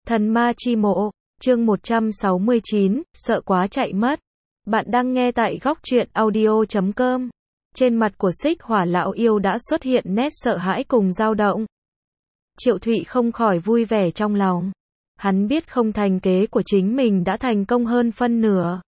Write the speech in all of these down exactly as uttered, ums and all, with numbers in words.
Thần ma chi mộ, chương một trăm sáu mươi chín, sợ quá chạy mất. Bạn đang nghe tại góc truyện audio chấm com. Trên mặt của Xích Hỏa lão yêu đã xuất hiện nét sợ hãi cùng dao động. Triệu Thụy không khỏi vui vẻ trong lòng. Hắn biết không thành kế của chính mình đã thành công hơn phân nửa.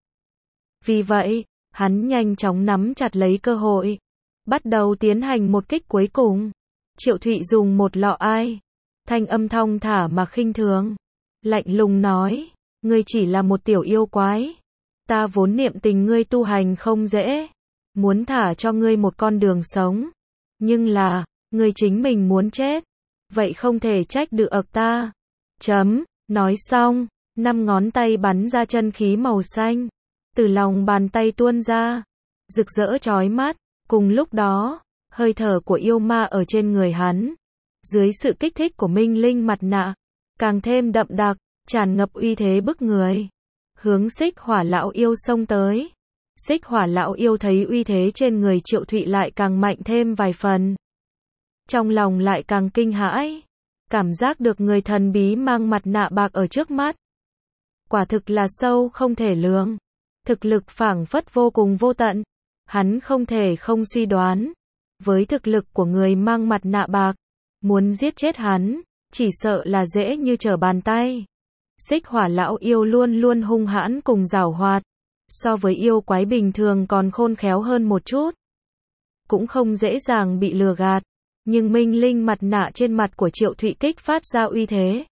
Vì vậy, hắn nhanh chóng nắm chặt lấy cơ hội, bắt đầu tiến hành một kích cuối cùng. Triệu Thụy dùng một lọ ai, thanh âm thong thả mà khinh thường, lạnh lùng nói, ngươi chỉ là một tiểu yêu quái. Ta vốn niệm tình ngươi tu hành không dễ, muốn thả cho ngươi một con đường sống. Nhưng là, ngươi chính mình muốn chết, vậy không thể trách được ta. Chấm, nói xong, năm ngón tay bắn ra chân khí màu xanh, từ lòng bàn tay tuôn ra, rực rỡ chói mắt. Cùng lúc đó, hơi thở của yêu ma ở trên người hắn, dưới sự kích thích của minh linh mặt nạ, càng thêm đậm đặc, tràn ngập uy thế bức người, hướng Xích Hỏa lão yêu xông tới. Xích Hỏa lão yêu thấy uy thế trên người Triệu Thụy lại càng mạnh thêm vài phần, trong lòng lại càng kinh hãi, cảm giác được người thần bí mang mặt nạ bạc ở trước mắt, quả thực là sâu không thể lường, thực lực phảng phất vô cùng vô tận. Hắn không thể không suy đoán, với thực lực của người mang mặt nạ bạc, muốn giết chết hắn, chỉ sợ là dễ như trở bàn tay. Xích Hỏa lão yêu luôn luôn hung hãn cùng giảo hoạt, so với yêu quái bình thường còn khôn khéo hơn một chút, cũng không dễ dàng bị lừa gạt. Nhưng minh linh mặt nạ trên mặt của Triệu Thụy kích phát ra uy thế,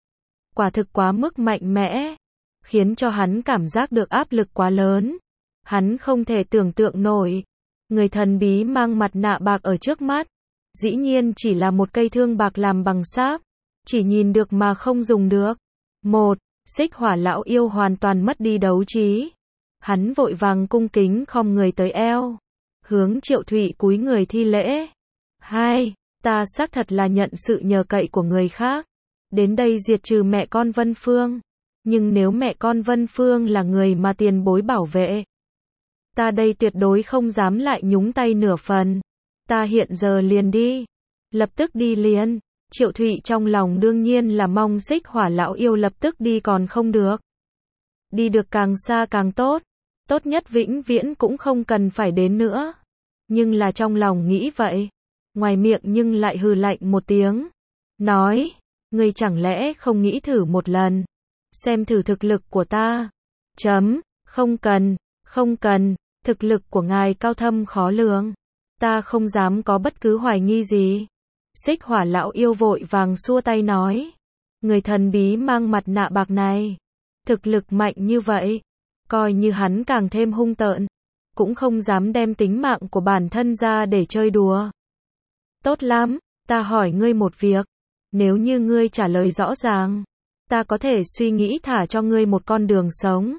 quả thực quá mức mạnh mẽ, khiến cho hắn cảm giác được áp lực quá lớn. Hắn không thể tưởng tượng nổi, người thần bí mang mặt nạ bạc ở trước mắt, dĩ nhiên chỉ là một cây thương bạc làm bằng sáp, chỉ nhìn được mà không dùng được. Một, Xích Hỏa lão yêu hoàn toàn mất đi đấu trí. Hắn vội vàng cung kính khom người tới eo, hướng Triệu Thụy cúi người thi lễ. Hai, ta xác thật là nhận sự nhờ cậy của người khác, đến đây diệt trừ mẹ con Vân Phương. Nhưng nếu mẹ con Vân Phương là người mà tiền bối bảo vệ, ta đây tuyệt đối không dám lại nhúng tay nửa phần. Ta hiện giờ liền đi. Lập tức đi liền. Triệu Thụy trong lòng đương nhiên là mong Xích Hỏa lão yêu lập tức đi còn không được. Đi được càng xa càng tốt. Tốt nhất vĩnh viễn cũng không cần phải đến nữa. Nhưng là trong lòng nghĩ vậy, ngoài miệng nhưng lại hừ lạnh một tiếng, nói, ngươi chẳng lẽ không nghĩ thử một lần, xem thử thực lực của ta. Chấm, không cần, không cần. Thực lực của ngài cao thâm khó lường, ta không dám có bất cứ hoài nghi gì. Xích Hỏa lão yêu vội vàng xua tay nói, người thần bí mang mặt nạ bạc này, thực lực mạnh như vậy, coi như hắn càng thêm hung tợn, cũng không dám đem tính mạng của bản thân ra để chơi đùa. Tốt lắm, ta hỏi ngươi một việc, nếu như ngươi trả lời rõ ràng, ta có thể suy nghĩ thả cho ngươi một con đường sống.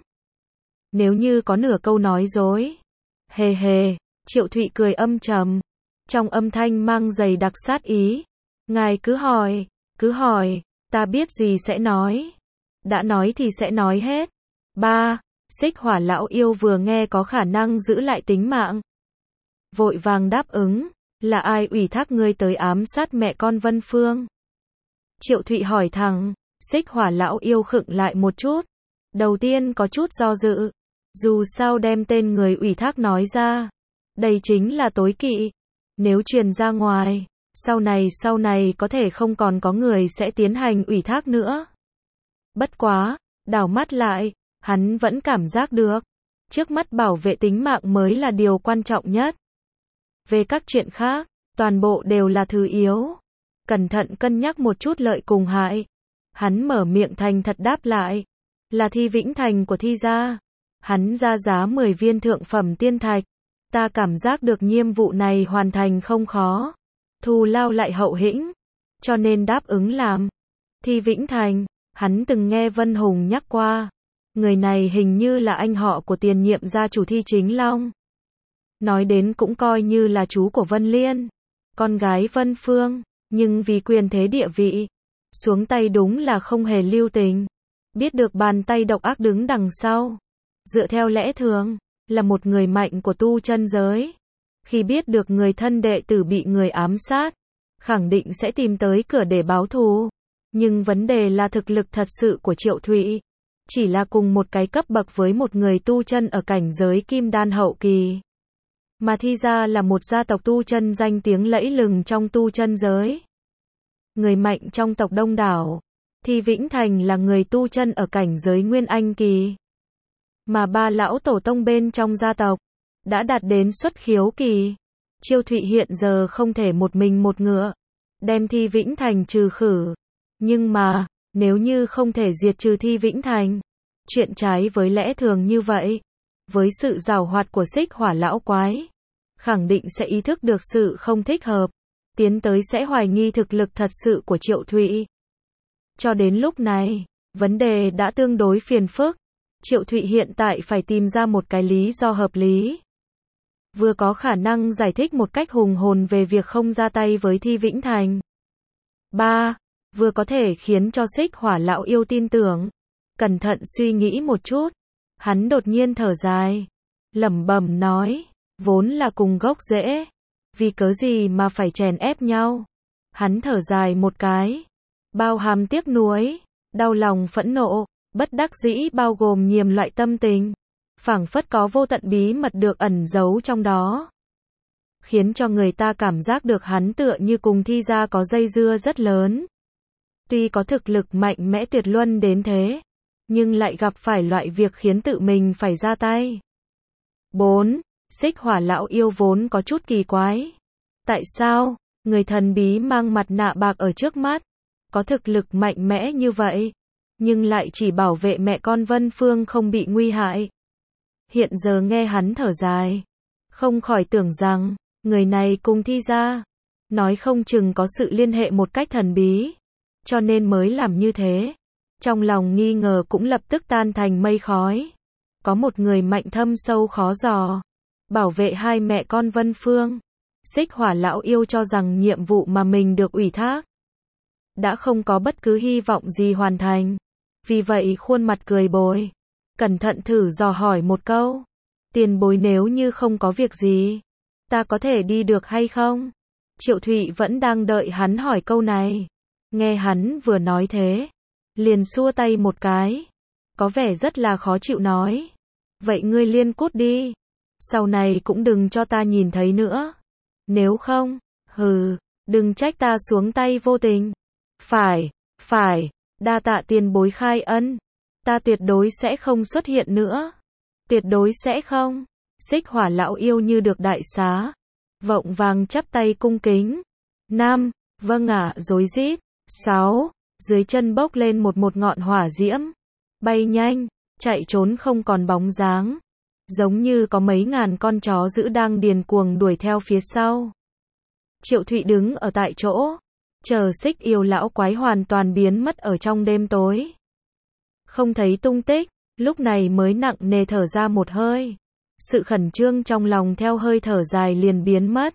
Nếu như có nửa câu nói dối, hề hề, Triệu Thụy cười âm trầm, trong âm thanh mang dày đặc sát ý. Ngài cứ hỏi, cứ hỏi, ta biết gì sẽ nói. Đã nói thì sẽ nói hết. Ba, Xích Hỏa lão yêu vừa nghe có khả năng giữ lại tính mạng, vội vàng đáp ứng, là ai ủy thác ngươi tới ám sát mẹ con Vân Phương? Triệu Thụy hỏi thẳng. Xích Hỏa lão yêu khựng lại một chút, đầu tiên có chút do dự. Dù sao đem tên người ủy thác nói ra, đây chính là tối kỵ. Nếu truyền ra ngoài, sau này sau này có thể không còn có người sẽ tiến hành ủy thác nữa. Bất quá, đảo mắt lại, hắn vẫn cảm giác được, trước mắt bảo vệ tính mạng mới là điều quan trọng nhất. Về các chuyện khác, toàn bộ đều là thứ yếu. Cẩn thận cân nhắc một chút lợi cùng hại. Hắn mở miệng thành thật đáp lại, là Thi Vĩnh Thành của Thi gia. Hắn ra giá mười viên thượng phẩm tiên thạch. Ta cảm giác được nhiệm vụ này hoàn thành không khó, thù lao lại hậu hĩnh, cho nên đáp ứng làm. Thi Vĩnh Thành, hắn từng nghe Vân Hùng nhắc qua, người này hình như là anh họ của tiền nhiệm gia chủ Thi Chính Long. Nói đến cũng coi như là chú của Vân Liên, con gái Vân Phương, nhưng vì quyền thế địa vị, xuống tay đúng là không hề lưu tình. Biết được bàn tay độc ác đứng đằng sau, dựa theo lẽ thường, là một người mạnh của tu chân giới. Khi biết được người thân đệ tử bị người ám sát, khẳng định sẽ tìm tới cửa để báo thù. Nhưng vấn đề là thực lực thật sự của Triệu Thụy chỉ là cùng một cái cấp bậc với một người tu chân ở cảnh giới kim đan hậu kỳ. Mà Thi gia là một gia tộc tu chân danh tiếng lẫy lừng trong tu chân giới. Người mạnh trong tộc đông đảo. Thi Vĩnh Thành là người tu chân ở cảnh giới nguyên anh kỳ. Mà ba lão tổ tông bên trong gia tộc đã đạt đến xuất khiếu kỳ. Triệu Thụy hiện giờ không thể một mình một ngựa đem Thi Vĩnh Thành trừ khử. Nhưng mà, nếu như không thể diệt trừ Thi Vĩnh Thành, chuyện trái với lẽ thường như vậy, với sự giàu hoạt của Xích Hỏa lão quái, khẳng định sẽ ý thức được sự không thích hợp, tiến tới sẽ hoài nghi thực lực thật sự của Triệu Thụy. Cho đến lúc này, vấn đề đã tương đối phiền phức. Triệu Thụy hiện tại phải tìm ra một cái lý do hợp lý. Vừa có khả năng giải thích một cách hùng hồn về việc không ra tay với Thi Vĩnh Thành. ba. Vừa có thể khiến cho Xích Hỏa lão yêu tin tưởng. Cẩn thận suy nghĩ một chút, hắn đột nhiên thở dài, lẩm bẩm nói, vốn là cùng gốc rễ, vì cớ gì mà phải chèn ép nhau. Hắn thở dài một cái, bao hàm tiếc nuối, đau lòng phẫn nộ, bất đắc dĩ bao gồm nhiều loại tâm tình, phảng phất có vô tận bí mật được ẩn giấu trong đó, khiến cho người ta cảm giác được hắn tựa như cùng Thi gia có dây dưa rất lớn. Tuy có thực lực mạnh mẽ tuyệt luân đến thế, nhưng lại gặp phải loại việc khiến tự mình phải ra tay. bốn. Xích Hỏa lão yêu vốn có chút kỳ quái. Tại sao, người thần bí mang mặt nạ bạc ở trước mắt, có thực lực mạnh mẽ như vậy, nhưng lại chỉ bảo vệ mẹ con Vân Phương không bị nguy hại. Hiện giờ nghe hắn thở dài, không khỏi tưởng rằng, người này cùng Thi gia, nói không chừng có sự liên hệ một cách thần bí, cho nên mới làm như thế. Trong lòng nghi ngờ cũng lập tức tan thành mây khói. Có một người mạnh thâm sâu khó dò, bảo vệ hai mẹ con Vân Phương. Xích Hỏa lão yêu cho rằng nhiệm vụ mà mình được ủy thác đã không có bất cứ hy vọng gì hoàn thành. Vì vậy khuôn mặt cười bồi, cẩn thận thử dò hỏi một câu. Tiền bối, nếu như không có việc gì, ta có thể đi được hay không? Triệu Thụy vẫn đang đợi hắn hỏi câu này. Nghe hắn vừa nói thế, liền xua tay một cái, có vẻ rất là khó chịu nói. Vậy ngươi liên cút đi, sau này cũng đừng cho ta nhìn thấy nữa. Nếu không, hừ, đừng trách ta xuống tay vô tình. Phải, phải, đa tạ tiền bối khai ân, ta tuyệt đối sẽ không xuất hiện nữa. Tuyệt đối sẽ không. Xích Hỏa lão yêu như được đại xá, vội vàng chắp tay cung kính. Năm, vâng ạ, rối rít. Sáu, dưới chân bốc lên một một ngọn hỏa diễm, bay nhanh, chạy trốn không còn bóng dáng, giống như có mấy ngàn con chó dữ đang điên cuồng đuổi theo phía sau. Triệu Thụy đứng ở tại chỗ, chờ Xích yêu lão quái hoàn toàn biến mất ở trong đêm tối, không thấy tung tích, lúc này mới nặng nề thở ra một hơi. Sự khẩn trương trong lòng theo hơi thở dài liền biến mất.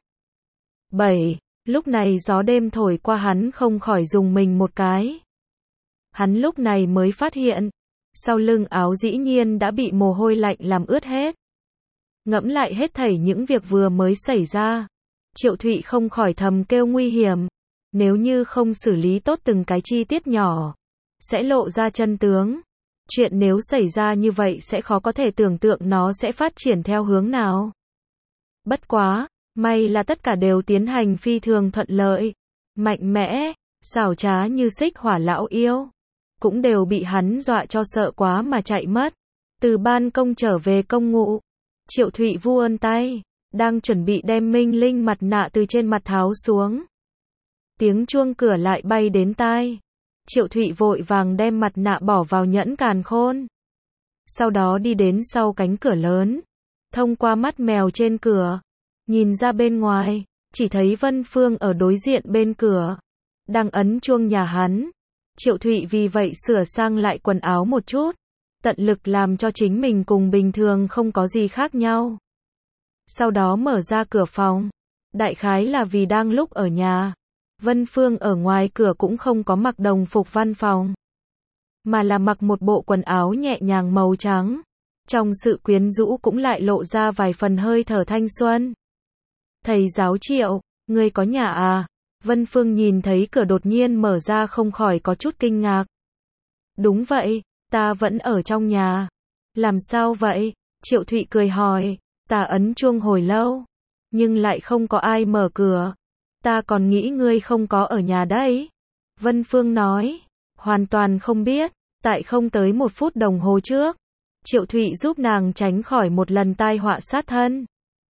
Bảy. Lúc này gió đêm thổi qua, hắn không khỏi rùng mình một cái. Hắn lúc này mới phát hiện, sau lưng áo dĩ nhiên đã bị mồ hôi lạnh làm ướt hết. Ngẫm lại hết thảy những việc vừa mới xảy ra, Triệu Thụy không khỏi thầm kêu nguy hiểm. Nếu như không xử lý tốt từng cái chi tiết nhỏ, sẽ lộ ra chân tướng. Chuyện nếu xảy ra như vậy sẽ khó có thể tưởng tượng nó sẽ phát triển theo hướng nào. Bất quá, may là tất cả đều tiến hành phi thường thuận lợi, mạnh mẽ, xảo trá như Xích Hỏa lão yêu, cũng đều bị hắn dọa cho sợ quá mà chạy mất. Từ ban công trở về công ngụ, Triệu Thụy vu ơn tay, đang chuẩn bị đem minh linh mặt nạ từ trên mặt tháo xuống. Tiếng chuông cửa lại bay đến tai. Triệu Thụy vội vàng đem mặt nạ bỏ vào nhẫn càn khôn. Sau đó đi đến sau cánh cửa lớn, thông qua mắt mèo trên cửa, nhìn ra bên ngoài, chỉ thấy Vân Phương ở đối diện bên cửa, đang ấn chuông nhà hắn. Triệu Thụy vì vậy sửa sang lại quần áo một chút, tận lực làm cho chính mình cùng bình thường không có gì khác nhau. Sau đó mở ra cửa phòng, đại khái là vì đang lúc ở nhà, Vân Phương ở ngoài cửa cũng không có mặc đồng phục văn phòng, mà là mặc một bộ quần áo nhẹ nhàng màu trắng. Trong sự quyến rũ cũng lại lộ ra vài phần hơi thở thanh xuân. Thầy giáo Triệu, ngươi có nhà à? Vân Phương nhìn thấy cửa đột nhiên mở ra không khỏi có chút kinh ngạc. Đúng vậy, ta vẫn ở trong nhà. Làm sao vậy? Triệu Thụy cười hỏi, ta ấn chuông hồi lâu, nhưng lại không có ai mở cửa. Ta còn nghĩ ngươi không có ở nhà đấy. Vân Phương nói, hoàn toàn không biết, tại không tới một phút đồng hồ trước. Triệu Thụy giúp nàng tránh khỏi một lần tai họa sát thân.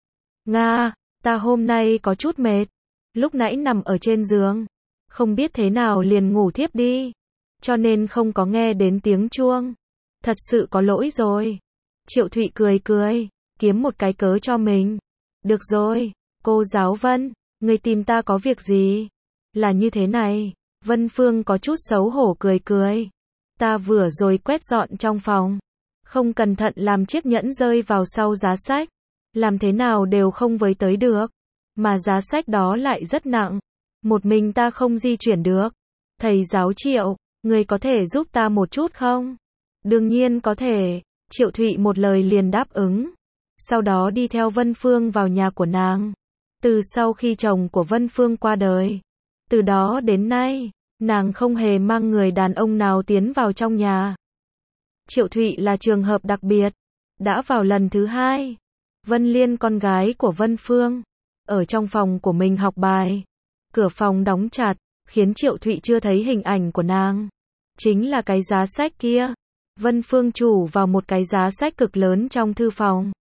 Nga, ta hôm nay có chút mệt. Lúc nãy nằm ở trên giường, không biết thế nào liền ngủ thiếp đi, cho nên không có nghe đến tiếng chuông. Thật sự có lỗi rồi. Triệu Thụy cười cười, kiếm một cái cớ cho mình. Được rồi, cô giáo Vân, người tìm ta có việc gì? Là như thế này, Vân Phương có chút xấu hổ cười cười. Ta vừa rồi quét dọn trong phòng, không cẩn thận làm chiếc nhẫn rơi vào sau giá sách. Làm thế nào đều không với tới được. Mà giá sách đó lại rất nặng. Một mình ta không di chuyển được. Thầy giáo Triệu, người có thể giúp ta một chút không? Đương nhiên có thể. Triệu Thụy một lời liền đáp ứng. Sau đó đi theo Vân Phương vào nhà của nàng. Từ sau khi chồng của Vân Phương qua đời, từ đó đến nay, nàng không hề mang người đàn ông nào tiến vào trong nhà. Triệu Thụy là trường hợp đặc biệt. Đã vào lần thứ hai, Vân Liên con gái của Vân Phương, ở trong phòng của mình học bài. Cửa phòng đóng chặt, khiến Triệu Thụy chưa thấy hình ảnh của nàng. Chính là cái giá sách kia. Vân Phương chủ vào một cái giá sách cực lớn trong thư phòng.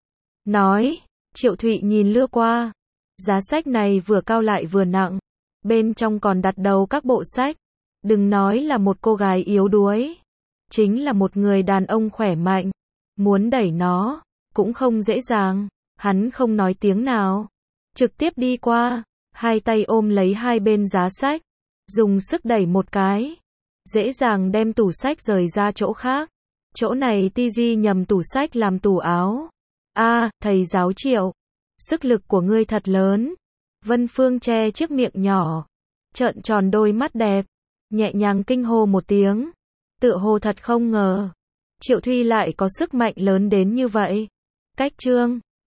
Nói, Triệu Thụy nhìn lướt qua. Giá sách này vừa cao lại vừa nặng. Bên trong còn đặt đầu các bộ sách. Đừng nói là một cô gái yếu đuối. Chính là một người đàn ông khỏe mạnh. Muốn đẩy nó, cũng không dễ dàng. Hắn không nói tiếng nào. Trực tiếp đi qua. Hai tay ôm lấy hai bên giá sách. Dùng sức đẩy một cái. Dễ dàng đem tủ sách rời ra chỗ khác. Chỗ này ti di nhầm tủ sách làm tủ áo. A, à, thầy giáo Triệu. Sức lực của ngươi thật lớn. Vân Phương che chiếc miệng nhỏ. Trợn tròn đôi mắt đẹp. Nhẹ nhàng kinh hô một tiếng. Tựa hồ thật không ngờ. Triệu Thuy lại có sức mạnh lớn đến như vậy. Cách chương